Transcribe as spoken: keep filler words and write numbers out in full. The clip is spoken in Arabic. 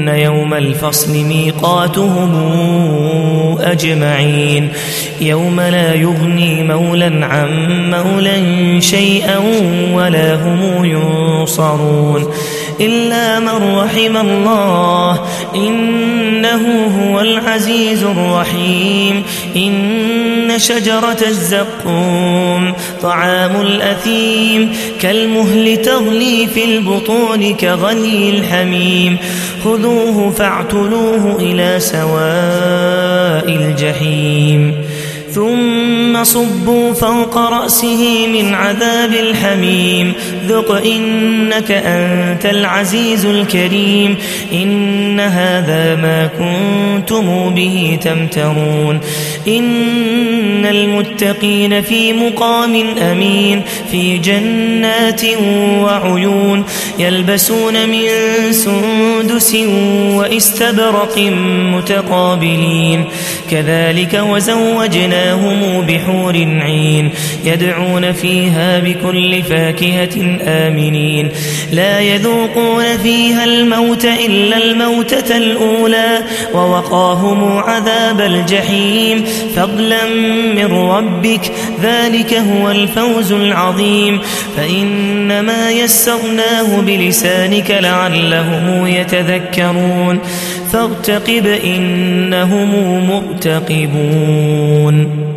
يوم الفصل ميقاتهم أجمعين يوم لا يغني مولا عن مولا شيئا ولا هم ينصرون إلا من رحم الله إنه هو العزيز الرحيم إن شجرة الزقوم طعام الأثيم كالمهل تغلي في البطون كغلي الحميم خذوه فاعتلوه إلى سواء الجحيم ثم صبوا فوق رأسه من عذاب الحميم ذق إنك أنت العزيز الكريم إن هذا ما كنتم به تمترون إن المتقين في مقام أمين في جنات وعيون يلبسون من سندس واستبرق متقابلين كذلك وزوجنا هم بحور عين يدعون فيها بكل فاكهة آمنين لا يذوقون فيها الموت إلا الموتة الأولى ووقاهم عذاب الجحيم فضلا من ربك ذلك هو الفوز العظيم فإنما يسرناه بلسانك لعلهم يتذكرون فارتقب إنهم مرتقبون